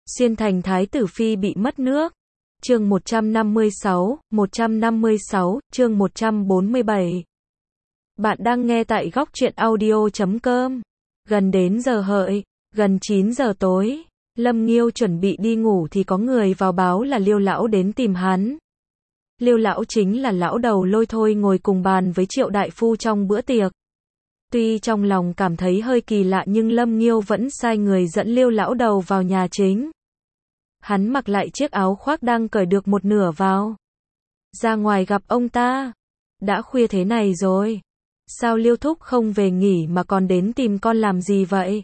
Xuyên thành thái tử phi bị mất nước. Chương 156, chương 147. Bạn đang nghe tại góc truyện audio.com. Gần đến giờ hợi, gần 9 giờ tối, Lâm Nghiêu chuẩn bị đi ngủ thì có người vào báo là Liêu lão đến tìm hắn. Liêu lão chính là lão đầu lôi thôi ngồi cùng bàn với Triệu đại phu trong bữa tiệc. Tuy trong lòng cảm thấy hơi kỳ lạ nhưng Lâm Nghiêu vẫn sai người dẫn Liêu lão đầu vào nhà chính. Hắn mặc lại chiếc áo khoác đang cởi được một nửa vào. Ra ngoài gặp ông ta. Đã khuya thế này rồi. Sao Liêu thúc không về nghỉ mà còn đến tìm con làm gì vậy?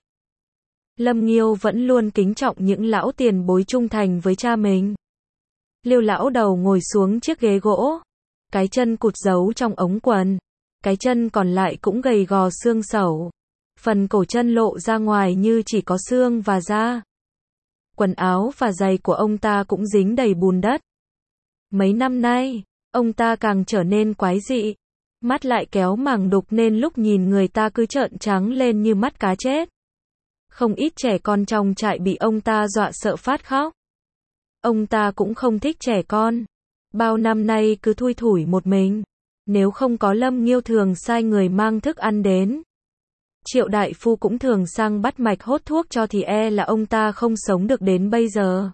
Lâm Nghiêu vẫn luôn kính trọng những lão tiền bối trung thành với cha mình. Liêu lão đầu ngồi xuống chiếc ghế gỗ. Cái chân cụt giấu trong ống quần. Cái chân còn lại cũng gầy gò xương sẩu. Phần cổ chân lộ ra ngoài như chỉ có xương và da. Quần áo và giày của ông ta cũng dính đầy bùn đất. Mấy năm nay, ông ta càng trở nên quái dị. Mắt lại kéo màng đục nên lúc nhìn người ta cứ trợn trắng lên như mắt cá chết. Không ít trẻ con trong trại bị ông ta dọa sợ phát khóc. Ông ta cũng không thích trẻ con. Bao năm nay cứ thui thủi một mình. Nếu không có Lâm Nghiêu thường sai người mang thức ăn đến. Triệu đại phu cũng thường sang bắt mạch hốt thuốc cho thì là ông ta không sống được đến bây giờ.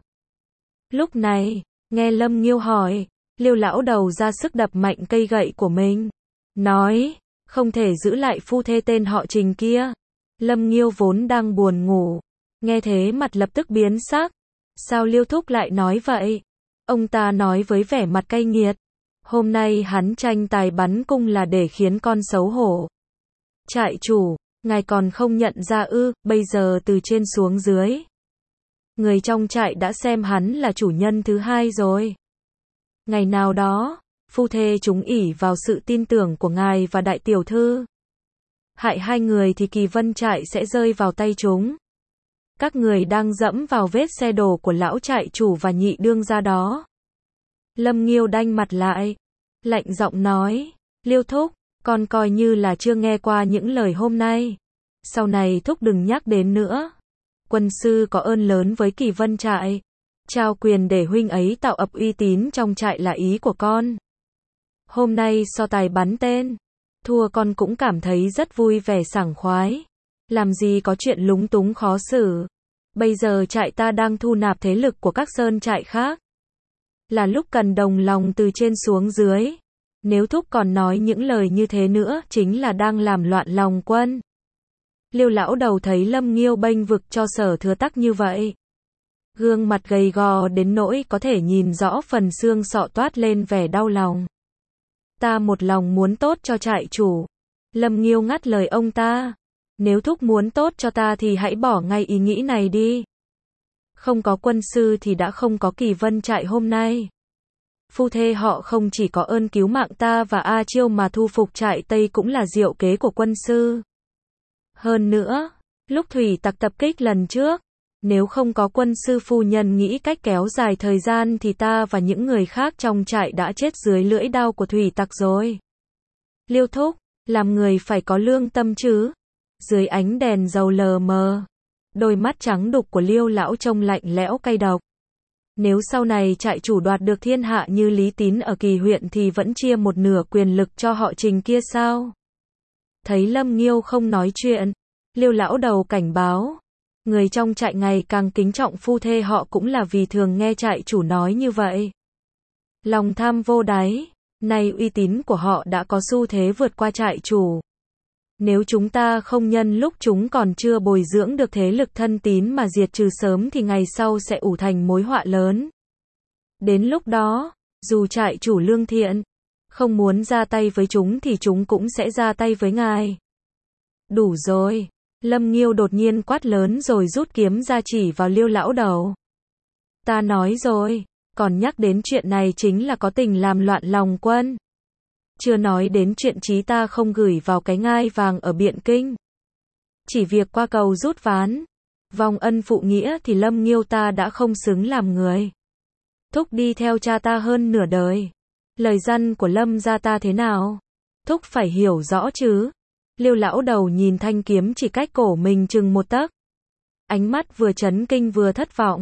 Lúc này, nghe Lâm Nghiêu hỏi, Liêu lão đầu ra sức đập mạnh cây gậy của mình. Nói, không thể giữ lại phu thê tên họ Trình kia. Lâm Nghiêu vốn đang buồn ngủ. Nghe thế mặt lập tức biến sắc. Sao Liêu thúc lại nói vậy? Ông ta nói với vẻ mặt cay nghiệt. Hôm nay hắn tranh tài bắn cung là để khiến con xấu hổ. Trại chủ, ngài còn không nhận ra ư? Bây giờ từ trên xuống dưới. Người trong trại đã xem hắn là chủ nhân thứ hai rồi. Ngày nào đó, phu thê chúng ỷ vào sự tin tưởng của ngài và đại tiểu thư. Hại hai người thì Kỳ Vân trại sẽ rơi vào tay chúng. Các người đang dẫm vào vết xe đổ của lão trại chủ và nhị đương gia đó. Lâm Nghiêu đanh mặt lại. Lạnh giọng nói. Liêu thúc, con coi như là chưa nghe qua những lời hôm nay. Sau này thúc đừng nhắc đến nữa. Quân sư có ơn lớn với Kỳ Vân trại. Trao quyền để huynh ấy tạo ập uy tín trong trại là ý của con. Hôm nay so tài bắn tên. Thua con cũng cảm thấy rất vui vẻ sảng khoái. Làm gì có chuyện lúng túng khó xử. Bây giờ trại ta đang thu nạp thế lực của các sơn trại khác. Là lúc cần đồng lòng từ trên xuống dưới. Nếu thúc còn nói những lời như thế nữa, chính là đang làm loạn lòng quân. Liêu lão đầu thấy Lâm Nghiêu bênh vực cho Sở Thừa Tắc như vậy. Gương mặt gầy gò đến nỗi có thể nhìn rõ phần xương sọ toát lên vẻ đau lòng. Ta một lòng muốn tốt cho trại chủ. Lâm Nghiêu ngắt lời ông ta. Nếu thúc muốn tốt cho ta thì hãy bỏ ngay ý nghĩ này đi. Không có quân sư thì đã không có Kỳ Vân trại hôm nay. Phu thê họ không chỉ có ơn cứu mạng ta và A Chiêu mà thu phục trại Tây cũng là diệu kế của quân sư. Hơn nữa, lúc thủy tặc tập kích lần trước, nếu không có quân sư phu nhân nghĩ cách kéo dài thời gian thì ta và những người khác trong trại đã chết dưới lưỡi đao của thủy tặc rồi. Liêu thúc, làm người phải có lương tâm chứ. Dưới ánh đèn dầu lờ mờ, đôi mắt trắng đục của Liêu lão trông lạnh lẽo cay độc. Nếu sau này trại chủ đoạt được thiên hạ như Lý Tín ở Kỳ huyện thì vẫn chia một nửa quyền lực cho họ Trình kia sao? Thấy Lâm Nghiêu không nói chuyện, Liêu lão đầu cảnh báo. Người trong trại ngày càng kính trọng phu thê họ cũng là vì thường nghe trại chủ nói như vậy. Lòng tham vô đáy, nay uy tín của họ đã có xu thế vượt qua trại chủ. Nếu chúng ta không nhân lúc chúng còn chưa bồi dưỡng được thế lực thân tín mà diệt trừ sớm thì ngày sau sẽ ủ thành mối họa lớn. Đến lúc đó, dù trại chủ lương thiện, không muốn ra tay với chúng thì chúng cũng sẽ ra tay với ngài. Đủ rồi. Lâm Nghiêu đột nhiên quát lớn rồi rút kiếm ra chỉ vào Liêu lão đầu. Ta nói rồi, còn nhắc đến chuyện này chính là có tình làm loạn lòng quân. Chưa nói đến chuyện chí ta không gửi vào cái ngai vàng ở Biện Kinh. Chỉ việc qua cầu rút ván, vong ân phụ nghĩa thì Lâm Nghiêu ta đã không xứng làm người. Thúc đi theo cha ta hơn nửa đời. Lời răn của Lâm gia ta thế nào? Thúc phải hiểu rõ chứ. Liêu lão đầu nhìn thanh kiếm chỉ cách cổ mình chừng một tấc. Ánh mắt vừa chấn kinh vừa thất vọng.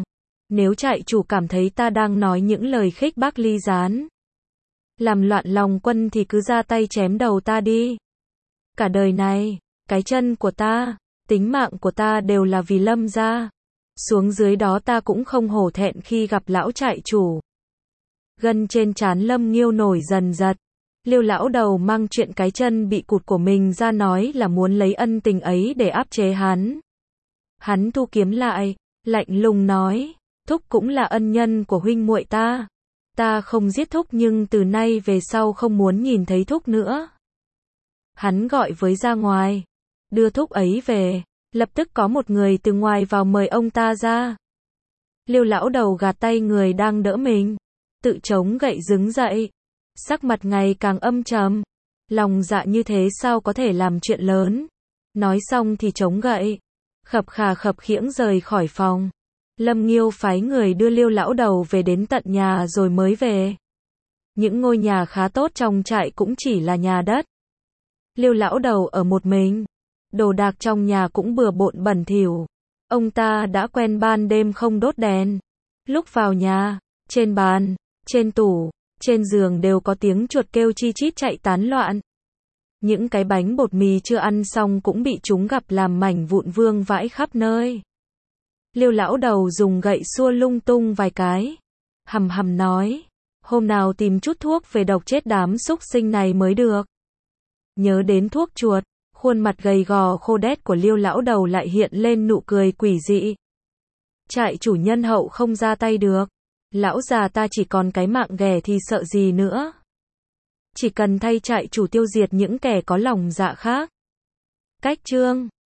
Nếu trại chủ cảm thấy ta đang nói những lời khích bác ly gián, làm loạn lòng quân thì cứ ra tay chém đầu ta đi. Cả đời này, cái chân của ta, tính mạng của ta đều là vì Lâm gia. Xuống dưới đó ta cũng không hổ thẹn khi gặp lão trại chủ. Gân trên trán Lâm Nghiêu nổi dần dật. Liêu lão đầu mang chuyện cái chân bị cụt của mình ra nói là muốn lấy ân tình ấy để áp chế hắn. Hắn thu kiếm lại, lạnh lùng nói, thúc cũng là ân nhân của huynh muội ta. Ta không giết thúc nhưng từ nay về sau không muốn nhìn thấy thúc nữa. Hắn gọi với ra ngoài, đưa thúc ấy về, lập tức có một người từ ngoài vào mời ông ta ra. Liêu lão đầu gạt tay người đang đỡ mình, tự chống gậy đứng dậy, sắc mặt ngày càng âm trầm. Lòng dạ như thế sao có thể làm chuyện lớn. Nói xong thì chống gậy, khập khà khập khiễng rời khỏi phòng. Lâm Nghiêu phái người đưa Liêu lão đầu về đến tận nhà rồi mới về. Những ngôi nhà khá tốt trong trại cũng chỉ là nhà đất. Liêu lão đầu ở một mình, đồ đạc trong nhà cũng bừa bộn bẩn thỉu. Ông ta đã quen ban đêm không đốt đèn. Lúc vào nhà, trên bàn, trên tủ, trên giường đều có tiếng chuột kêu chi chít chạy tán loạn. Những cái bánh bột mì chưa ăn xong cũng bị chúng gặp làm mảnh vụn vương vãi khắp nơi. Liêu lão đầu dùng gậy xua lung tung vài cái, hầm hầm nói, hôm nào tìm chút thuốc về độc chết đám súc sinh này mới được. Nhớ đến thuốc chuột, khuôn mặt gầy gò khô đét của Liêu lão đầu lại hiện lên nụ cười quỷ dị. Trại chủ nhân hậu không ra tay được, lão già ta chỉ còn cái mạng ghẻ thì sợ gì nữa. Chỉ cần thay trại chủ tiêu diệt những kẻ có lòng dạ khác. Cách chương